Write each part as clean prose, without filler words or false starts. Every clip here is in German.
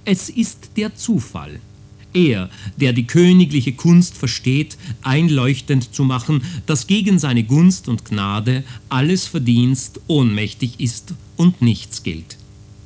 Es ist der Zufall. Er, der die königliche Kunst versteht, einleuchtend zu machen, dass gegen seine Gunst und Gnade alles Verdienst ohnmächtig ist und nichts gilt.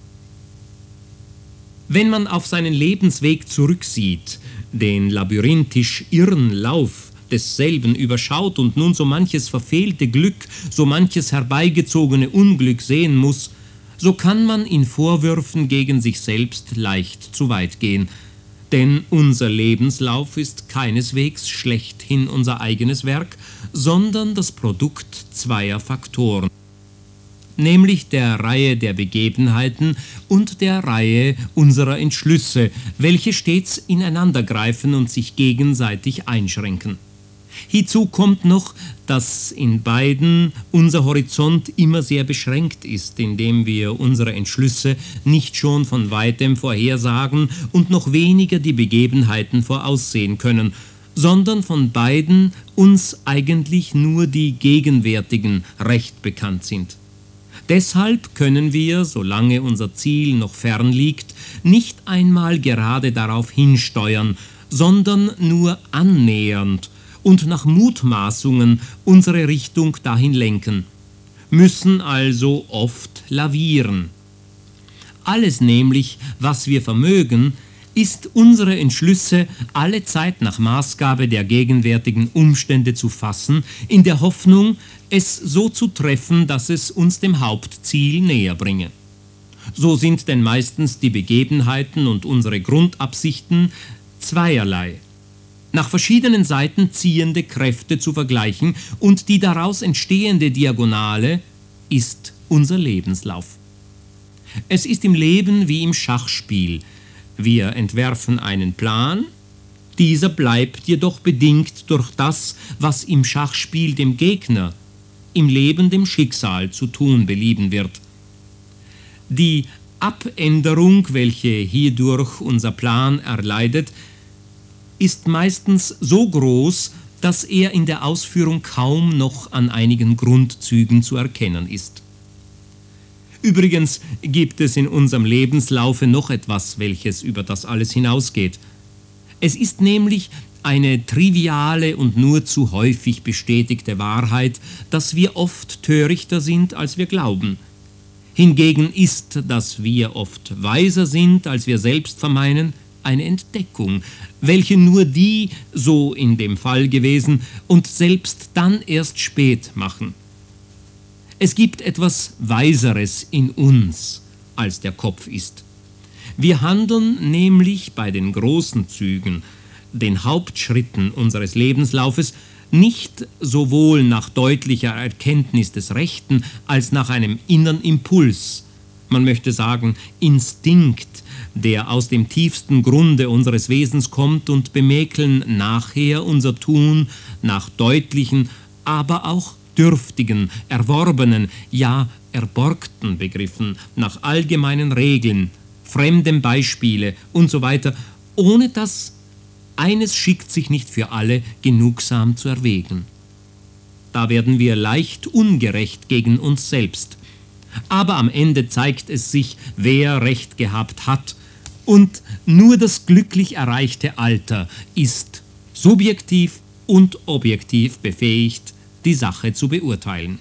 Wenn man auf seinen Lebensweg zurücksieht, den labyrinthisch irren Lauf desselben überschaut und nun so manches verfehlte Glück, so manches herbeigezogene Unglück sehen muss, so kann man in Vorwürfen gegen sich selbst leicht zu weit gehen. Denn unser Lebenslauf ist keineswegs schlechthin unser eigenes Werk, sondern das Produkt zweier Faktoren, nämlich der Reihe der Begebenheiten und der Reihe unserer Entschlüsse, welche stets ineinandergreifen und sich gegenseitig einschränken. Hinzu kommt noch, dass in beiden unser Horizont immer sehr beschränkt ist, indem wir unsere Entschlüsse nicht schon von weitem vorhersagen und noch weniger die Begebenheiten voraussehen können, sondern von beiden uns eigentlich nur die gegenwärtigen recht bekannt sind. Deshalb können wir, solange unser Ziel noch fern liegt, nicht einmal gerade darauf hinsteuern, sondern nur annähernd und nach Mutmaßungen unsere Richtung dahin lenken, müssen also oft lavieren. Alles nämlich, was wir vermögen, ist unsere Entschlüsse allezeit nach Maßgabe der gegenwärtigen Umstände zu fassen, in der Hoffnung, es so zu treffen, dass es uns dem Hauptziel näher bringe. So sind denn meistens die Begebenheiten und unsere Grundabsichten zweierlei, nach verschiedenen Seiten ziehende Kräfte zu vergleichen, und die daraus entstehende Diagonale ist unser Lebenslauf. Es ist im Leben wie im Schachspiel. Wir entwerfen einen Plan, dieser bleibt jedoch bedingt durch das, was im Schachspiel dem Gegner, im Leben dem Schicksal zu tun belieben wird. Die Abänderung, welche hierdurch unser Plan erleidet, ist meistens so groß, dass er in der Ausführung kaum noch an einigen Grundzügen zu erkennen ist. Übrigens gibt es in unserem Lebenslaufe noch etwas, welches über das alles hinausgeht. Es ist nämlich eine triviale und nur zu häufig bestätigte Wahrheit, dass wir oft törichter sind, als wir glauben. Hingegen ist, dass wir oft weiser sind, als wir selbst vermeinen, eine Entdeckung, welche nur die, so in dem Fall gewesen, und selbst dann erst spät machen. Es gibt etwas Weiseres in uns, als der Kopf ist. Wir handeln nämlich bei den großen Zügen, den Hauptschritten unseres Lebenslaufes, nicht sowohl nach deutlicher Erkenntnis des Rechten als nach einem inneren Impuls, man möchte sagen Instinkt, der aus dem tiefsten Grunde unseres Wesens kommt, und bemäkeln nachher unser Tun nach deutlichen, aber auch dürftigen, erworbenen, ja erborgten Begriffen, nach allgemeinen Regeln, fremdem Beispiele und so weiter, ohne dass eines schickt sich nicht für alle genugsam zu erwägen. Da werden wir leicht ungerecht gegen uns selbst. Aber am Ende zeigt es sich, wer Recht gehabt hat, und nur das glücklich erreichte Alter ist subjektiv und objektiv befähigt, die Sache zu beurteilen.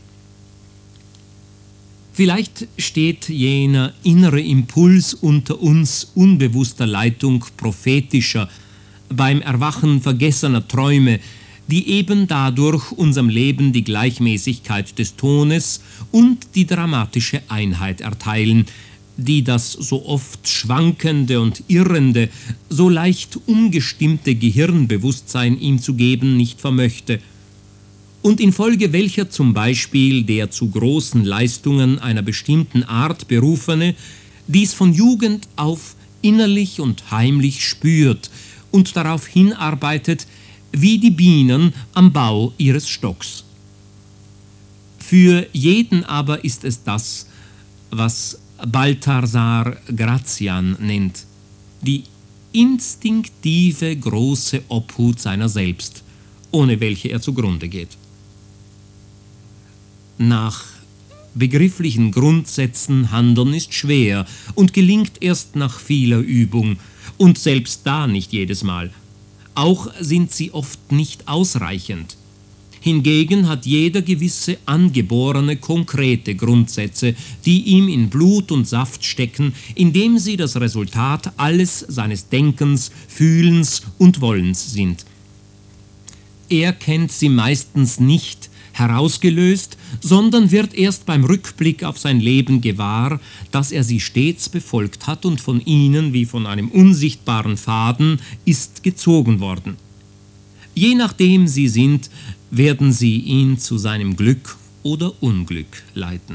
Vielleicht steht jener innere Impuls unter uns unbewusster Leitung prophetischer, beim Erwachen vergessener Träume, die eben dadurch unserem Leben die Gleichmäßigkeit des Tones und die dramatische Einheit erteilen, die das so oft schwankende und irrende, so leicht umgestimmte Gehirnbewusstsein ihm zu geben nicht vermöchte, und infolge welcher zum Beispiel der zu großen Leistungen einer bestimmten Art Berufene dies von Jugend auf innerlich und heimlich spürt und darauf hinarbeitet, wie die Bienen am Bau ihres Stocks. Für jeden aber ist es das, was Balthasar Grazian nennt, die instinktive große Obhut seiner selbst, ohne welche er zugrunde geht. Nach begrifflichen Grundsätzen handeln ist schwer und gelingt erst nach vieler Übung, und selbst da nicht jedes Mal. Auch sind sie oft nicht ausreichend. Hingegen hat jeder gewisse angeborene, konkrete Grundsätze, die ihm in Blut und Saft stecken, indem sie das Resultat alles seines Denkens, Fühlens und Wollens sind. Er kennt sie meistens nicht herausgelöst, sondern wird erst beim Rückblick auf sein Leben gewahr, dass er sie stets befolgt hat und von ihnen wie von einem unsichtbaren Faden ist gezogen worden. Je nachdem sie sind, werden sie ihn zu seinem Glück oder Unglück leiten.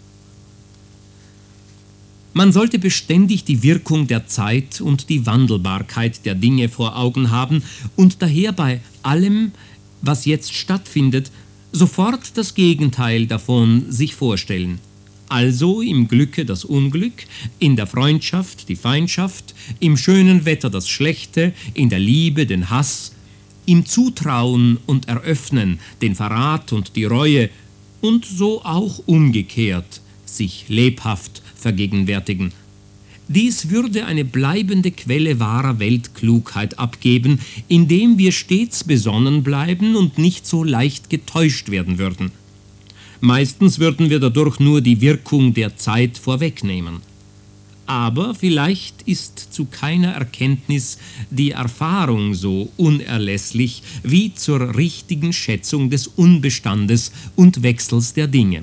Man sollte beständig die Wirkung der Zeit und die Wandelbarkeit der Dinge vor Augen haben und daher bei allem, was jetzt stattfindet, sofort das Gegenteil davon sich vorstellen. Also im Glücke das Unglück, in der Freundschaft die Feindschaft, im schönen Wetter das Schlechte, in der Liebe den Hass, im Zutrauen und Eröffnen den Verrat und die Reue und so auch umgekehrt sich lebhaft vergegenwärtigen. Dies würde eine bleibende Quelle wahrer Weltklugheit abgeben, indem wir stets besonnen bleiben und nicht so leicht getäuscht werden würden. Meistens würden wir dadurch nur die Wirkung der Zeit vorwegnehmen. Aber vielleicht ist zu keiner Erkenntnis die Erfahrung so unerlässlich wie zur richtigen Schätzung des Unbestandes und Wechsels der Dinge.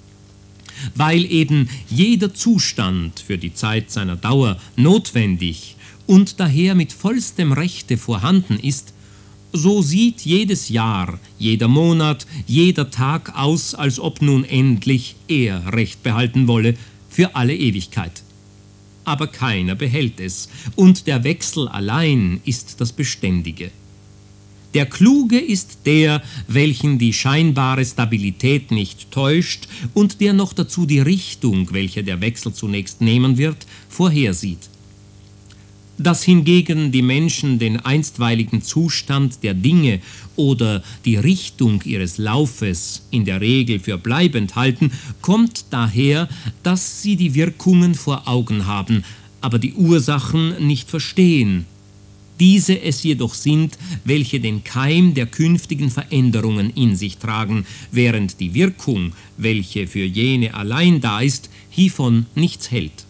Weil eben jeder Zustand für die Zeit seiner Dauer notwendig und daher mit vollstem Rechte vorhanden ist, so sieht jedes Jahr, jeder Monat, jeder Tag aus, als ob nun endlich er Recht behalten wolle für alle Ewigkeit. Aber keiner behält es, und der Wechsel allein ist das Beständige. Der Kluge ist der, welchen die scheinbare Stabilität nicht täuscht und der noch dazu die Richtung, welche der Wechsel zunächst nehmen wird, vorhersieht. Dass hingegen die Menschen den einstweiligen Zustand der Dinge oder die Richtung ihres Laufes in der Regel für bleibend halten, kommt daher, dass sie die Wirkungen vor Augen haben, aber die Ursachen nicht verstehen. Diese es jedoch sind, welche den Keim der künftigen Veränderungen in sich tragen, während die Wirkung, welche für jene allein da ist, hiervon nichts hält.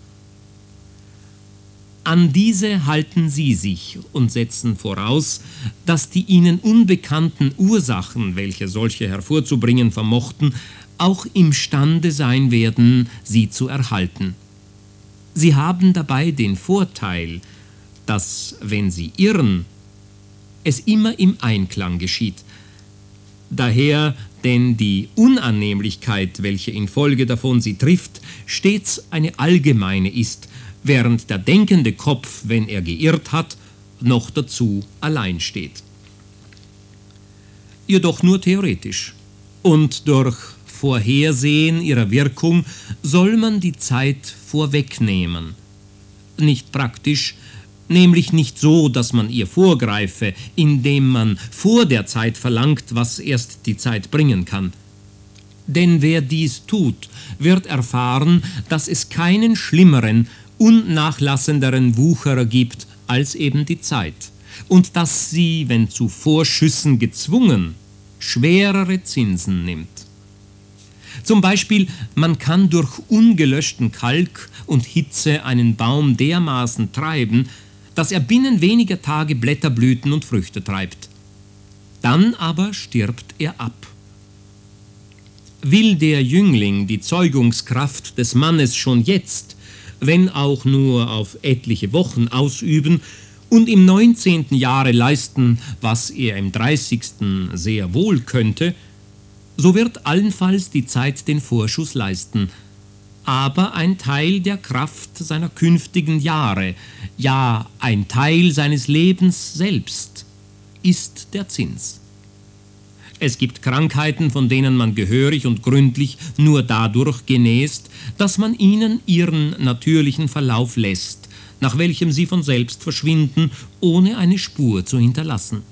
An diese halten sie sich und setzen voraus, dass die ihnen unbekannten Ursachen, welche solche hervorzubringen vermochten, auch imstande sein werden, sie zu erhalten. Sie haben dabei den Vorteil, dass, wenn sie irren, es immer im Einklang geschieht. Daher denn die Unannehmlichkeit, welche infolge davon sie trifft, stets eine allgemeine ist, während der denkende Kopf, wenn er geirrt hat, noch dazu allein steht. Jedoch nur theoretisch. Und durch Vorhersehen ihrer Wirkung soll man die Zeit vorwegnehmen. Nicht praktisch, nämlich nicht so, dass man ihr vorgreife, indem man vor der Zeit verlangt, was erst die Zeit bringen kann. Denn wer dies tut, wird erfahren, dass es keinen schlimmeren, unnachlassenderen Wucherer gibt als eben die Zeit, und dass sie, wenn zu Vorschüssen gezwungen, schwerere Zinsen nimmt. Zum Beispiel, man kann durch ungelöschten Kalk und Hitze einen Baum dermaßen treiben, dass er binnen weniger Tage Blätter, Blüten und Früchte treibt. Dann aber stirbt er ab. Will der Jüngling die Zeugungskraft des Mannes schon jetzt, wenn auch nur auf etliche Wochen, ausüben und im 19. Jahre leisten, was er im 30. sehr wohl könnte, so wird allenfalls die Zeit den Vorschuss leisten, aber ein Teil der Kraft seiner künftigen Jahre, ja ein Teil seines Lebens selbst, ist der Zins. Es gibt Krankheiten, von denen man gehörig und gründlich nur dadurch genäst, dass man ihnen ihren natürlichen Verlauf lässt, nach welchem sie von selbst verschwinden, ohne eine Spur zu hinterlassen.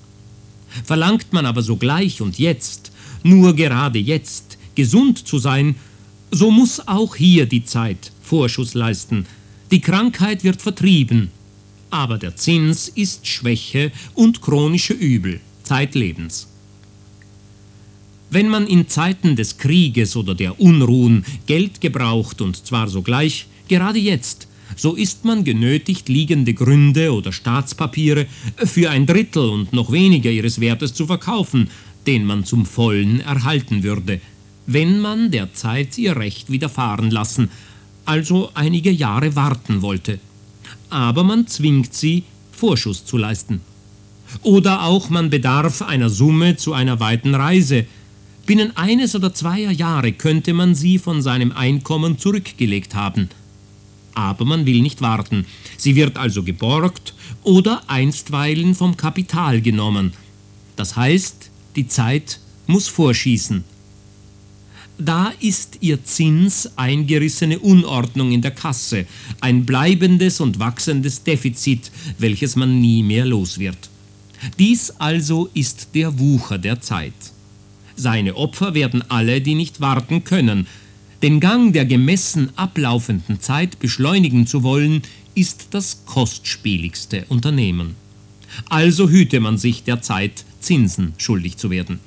Verlangt man aber sogleich und jetzt, nur gerade jetzt, gesund zu sein, So muss auch hier die Zeit Vorschuss leisten. Die Krankheit wird vertrieben, aber der Zins ist Schwäche und chronische Übel zeitlebens. Wenn man in Zeiten des Krieges oder der Unruhen Geld gebraucht, und zwar sogleich, gerade jetzt, so ist man genötigt, liegende Gründe oder Staatspapiere für 1/3 und noch weniger ihres Wertes zu verkaufen, den man zum Vollen erhalten würde, wenn man der Zeit ihr Recht widerfahren lassen, also einige Jahre warten wollte. Aber man zwingt sie, Vorschuss zu leisten. Oder auch man bedarf einer Summe zu einer weiten Reise. Binnen 1 oder 2 Jahre könnte man sie von seinem Einkommen zurückgelegt haben. Aber man will nicht warten. Sie wird also geborgt oder einstweilen vom Kapital genommen. Das heißt, die Zeit muss vorschießen. Da ist ihr Zins eingerissene Unordnung in der Kasse, ein bleibendes und wachsendes Defizit, welches man nie mehr los wird. Dies also ist der Wucher der Zeit. Seine Opfer werden alle, die nicht warten können. Den Gang der gemessen ablaufenden Zeit beschleunigen zu wollen, ist das kostspieligste Unternehmen. Also hüte man sich der Zeit, Zinsen schuldig zu werden.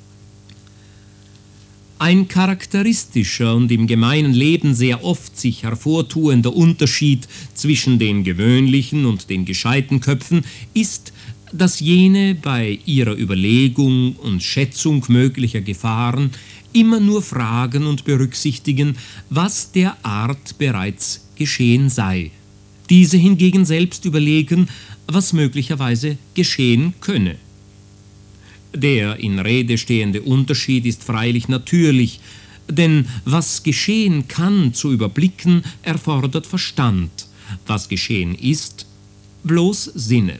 Ein charakteristischer und im gemeinen Leben sehr oft sich hervortuender Unterschied zwischen den gewöhnlichen und den gescheiten Köpfen ist, dass jene bei ihrer Überlegung und Schätzung möglicher Gefahren immer nur fragen und berücksichtigen, was der Art bereits geschehen sei. Diese hingegen selbst überlegen, was möglicherweise geschehen könne. Der in Rede stehende Unterschied ist freilich natürlich, denn was geschehen kann zu überblicken, erfordert Verstand, was geschehen ist, bloß Sinne.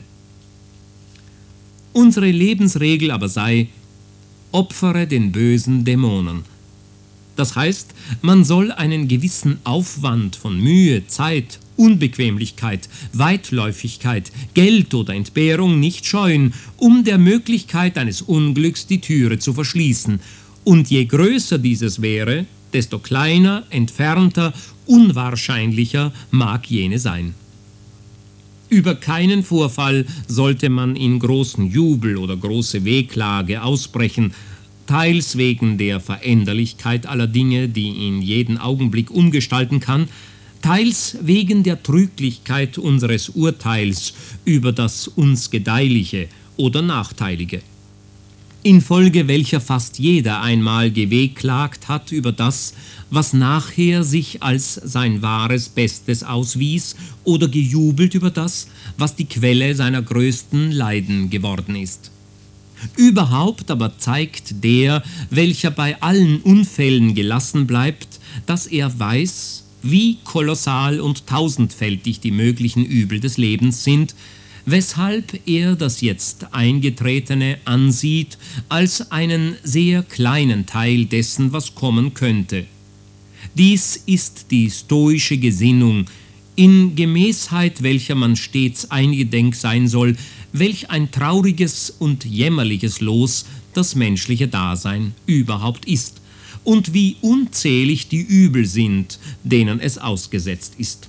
Unsere Lebensregel aber sei, opfere den bösen Dämonen. Das heißt, man soll einen gewissen Aufwand von Mühe, Zeit, Unbequemlichkeit, Weitläufigkeit, Geld oder Entbehrung nicht scheuen, um der Möglichkeit eines Unglücks die Türe zu verschließen. Und je größer dieses wäre, desto kleiner, entfernter, unwahrscheinlicher mag jene sein. Über keinen Vorfall sollte man in großen Jubel oder große Wehklage ausbrechen, teils wegen der Veränderlichkeit aller Dinge, die ihn jeden Augenblick umgestalten kann, teils wegen der Trüglichkeit unseres Urteils über das uns Gedeihliche oder Nachteilige, infolge welcher fast jeder einmal gewehklagt hat über das, was nachher sich als sein wahres Bestes auswies, oder gejubelt über das, was die Quelle seiner größten Leiden geworden ist. Überhaupt aber zeigt der, welcher bei allen Unfällen gelassen bleibt, dass er weiß, wie kolossal und tausendfältig die möglichen Übel des Lebens sind, weshalb er das jetzt Eingetretene ansieht als einen sehr kleinen Teil dessen, was kommen könnte. Dies ist die stoische Gesinnung, in Gemäßheit welcher man stets eingedenk sein soll, welch ein trauriges und jämmerliches Los das menschliche Dasein überhaupt ist und wie unzählig die Übel sind, denen es ausgesetzt ist.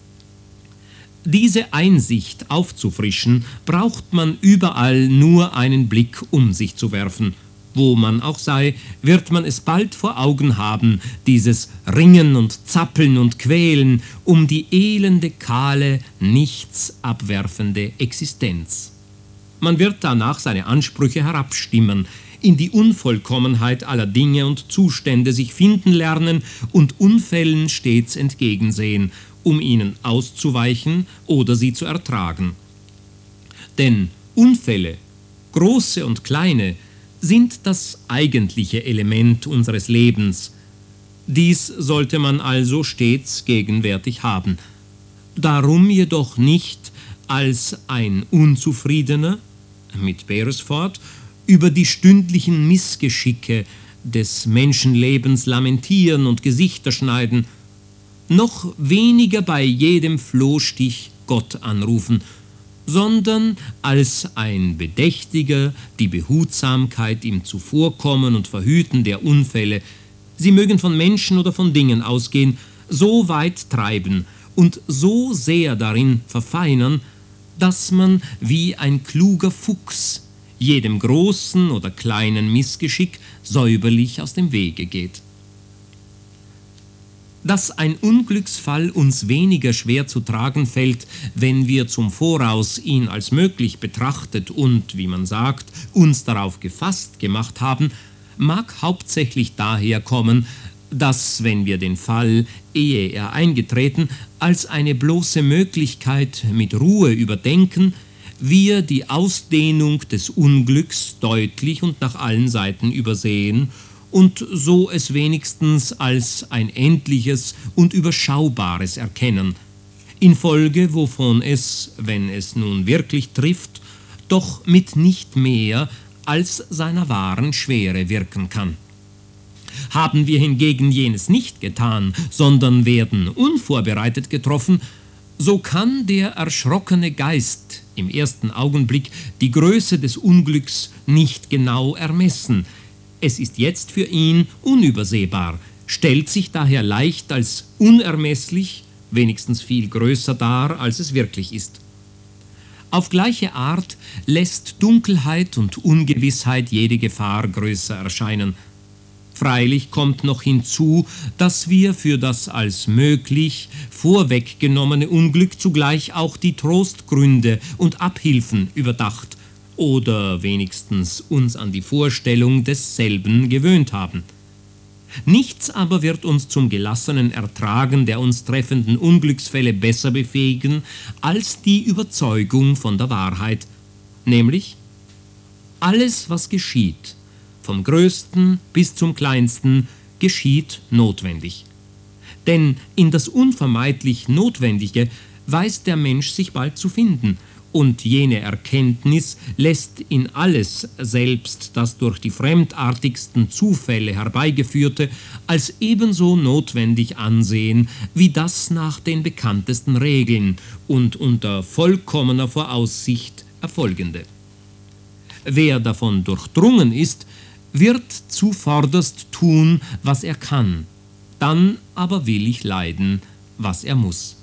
Diese Einsicht aufzufrischen, braucht man überall nur einen Blick um sich zu werfen. Wo man auch sei, wird man es bald vor Augen haben, dieses Ringen und Zappeln und Quälen um die elende, kahle, nichts abwerfende Existenz. Man wird danach seine Ansprüche herabstimmen, in die Unvollkommenheit aller Dinge und Zustände sich finden lernen und Unfällen stets entgegensehen, um ihnen auszuweichen oder sie zu ertragen. Denn Unfälle, große und kleine, sind das eigentliche Element unseres Lebens. Dies sollte man also stets gegenwärtig haben. Darum jedoch nicht als ein Unzufriedener, mit Beresford, über die stündlichen Missgeschicke des Menschenlebens lamentieren und Gesichter schneiden, noch weniger bei jedem Flohstich Gott anrufen, sondern als ein Bedächtiger die Behutsamkeit im Zuvorkommen und Verhüten der Unfälle, Sie mögen von Menschen oder von Dingen ausgehen, so weit treiben und so sehr darin verfeinern, dass man wie ein kluger Fuchs jedem großen oder kleinen Missgeschick säuberlich aus dem Wege geht. Dass ein Unglücksfall uns weniger schwer zu tragen fällt, wenn wir zum Voraus ihn als möglich betrachtet und, wie man sagt, uns darauf gefasst gemacht haben, mag hauptsächlich daher kommen, dass, wenn wir den Fall, ehe er eingetreten, als eine bloße Möglichkeit mit Ruhe überdenken, wir die Ausdehnung des Unglücks deutlich und nach allen Seiten übersehen und so es wenigstens als ein endliches und überschaubares erkennen, infolge wovon es, wenn es nun wirklich trifft, doch mit nicht mehr als seiner wahren Schwere wirken kann. Haben wir hingegen jenes nicht getan, sondern werden unvorbereitet getroffen, so kann der erschrockene Geist im ersten Augenblick die Größe des Unglücks nicht genau ermessen. Es ist jetzt für ihn unübersehbar, stellt sich daher leicht als unermesslich, wenigstens viel größer dar, als es wirklich ist. Auf gleiche Art lässt Dunkelheit und Ungewissheit jede Gefahr größer erscheinen. Freilich kommt noch hinzu, dass wir für das als möglich vorweggenommene Unglück zugleich auch die Trostgründe und Abhilfen überdacht oder wenigstens uns an die Vorstellung desselben gewöhnt haben. Nichts aber wird uns zum gelassenen Ertragen der uns treffenden Unglücksfälle besser befähigen als die Überzeugung von der Wahrheit, nämlich alles, was geschieht, vom Größten bis zum Kleinsten, geschieht notwendig. Denn in das unvermeidlich Notwendige weiß der Mensch sich bald zu finden, und jene Erkenntnis lässt in alles, selbst das durch die fremdartigsten Zufälle herbeigeführte, als ebenso notwendig ansehen, wie das nach den bekanntesten Regeln und unter vollkommener Voraussicht erfolgende. Wer davon durchdrungen ist, wird zuvorderst tun, was er kann, dann aber willig leiden, was er muss.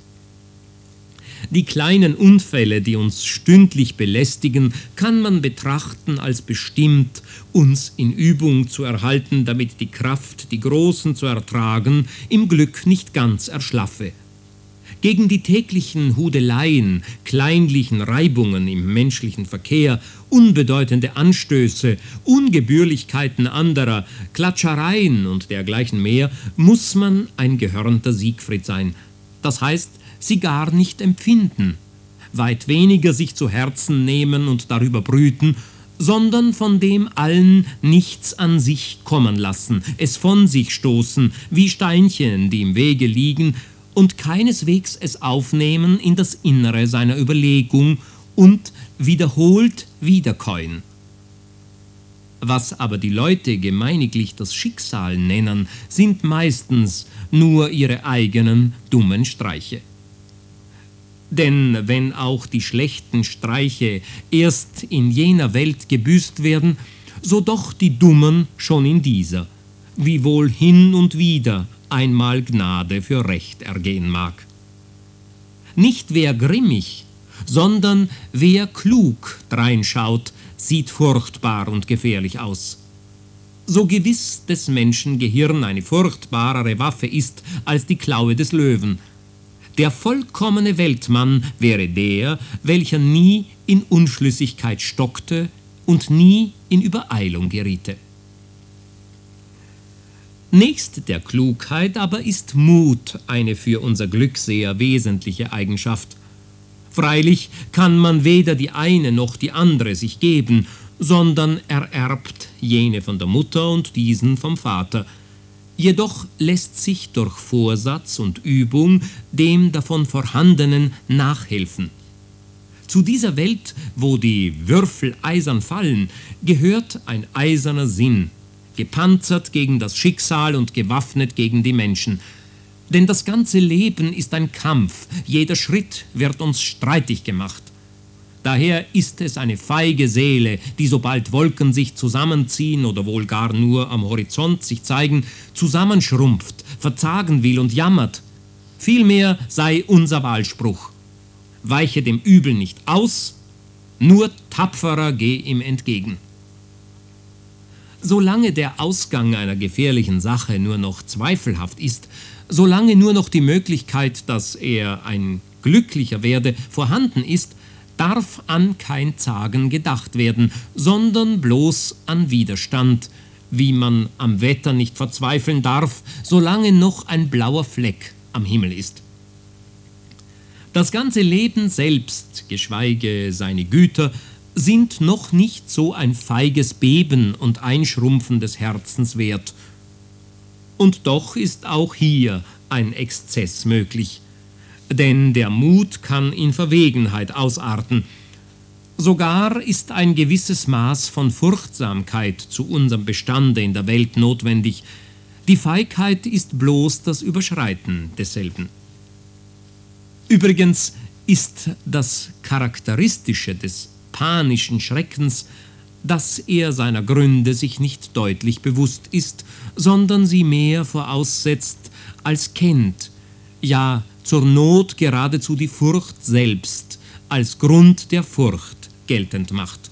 Die kleinen Unfälle, die uns stündlich belästigen, kann man betrachten als bestimmt, uns in Übung zu erhalten, damit die Kraft, die großen zu ertragen, im Glück nicht ganz erschlaffe. Gegen die täglichen Hudeleien, kleinlichen Reibungen im menschlichen Verkehr, unbedeutende Anstöße, Ungebührlichkeiten anderer, Klatschereien und dergleichen mehr, muss man ein gehörnter Siegfried sein. Das heißt, sie gar nicht empfinden, weit weniger sich zu Herzen nehmen und darüber brüten, sondern von dem allen nichts an sich kommen lassen, es von sich stoßen, wie Steinchen, die im Wege liegen, und keineswegs es aufnehmen in das Innere seiner Überlegung und wiederholt wiederkäuen. Was aber die Leute gemeiniglich das Schicksal nennen, sind meistens nur ihre eigenen dummen Streiche. Denn wenn auch die schlechten Streiche erst in jener Welt gebüßt werden, so doch die Dummen schon in dieser, wiewohl hin und wieder einmal Gnade für Recht ergehen mag. Nicht wer grimmig, sondern wer klug dreinschaut, sieht furchtbar und gefährlich aus. So gewiss des Menschen Gehirn eine furchtbarere Waffe ist als die Klaue des Löwen. Der vollkommene Weltmann wäre der, welcher nie in Unschlüssigkeit stockte und nie in Übereilung geriete. Nächst der Klugheit aber ist Mut eine für unser Glück sehr wesentliche Eigenschaft. Freilich kann man weder die eine noch die andere sich geben, sondern ererbt jene von der Mutter und diesen vom Vater. Jedoch lässt sich durch Vorsatz und Übung dem davon Vorhandenen nachhelfen. Zu dieser Welt, wo die Würfel eisern fallen, gehört ein eiserner Sinn, gepanzert gegen das Schicksal und gewaffnet gegen die Menschen. Denn das ganze Leben ist ein Kampf, jeder Schritt wird uns streitig gemacht. Daher ist es eine feige Seele, die sobald Wolken sich zusammenziehen oder wohl gar nur am Horizont sich zeigen, zusammenschrumpft, verzagen will und jammert. Vielmehr sei unser Wahlspruch: Weiche dem Übel nicht aus, nur tapferer geh ihm entgegen. Solange der Ausgang einer gefährlichen Sache nur noch zweifelhaft ist, solange nur noch die Möglichkeit, dass er ein glücklicher werde, vorhanden ist, darf an kein Zagen gedacht werden, sondern bloß an Widerstand, wie man am Wetter nicht verzweifeln darf, solange noch ein blauer Fleck am Himmel ist. Das ganze Leben selbst, geschweige seine Güter, sind noch nicht so ein feiges Beben und Einschrumpfen des Herzens wert. Und doch ist auch hier ein Exzess möglich, denn der Mut kann in Verwegenheit ausarten. Sogar ist ein gewisses Maß von Furchtsamkeit zu unserem Bestande in der Welt notwendig. Die Feigheit ist bloß das Überschreiten desselben. Übrigens ist das Charakteristische des panischen Schreckens, dass er seiner Gründe sich nicht deutlich bewusst ist, sondern sie mehr voraussetzt als kennt, ja zur Not geradezu die Furcht selbst als Grund der Furcht geltend macht.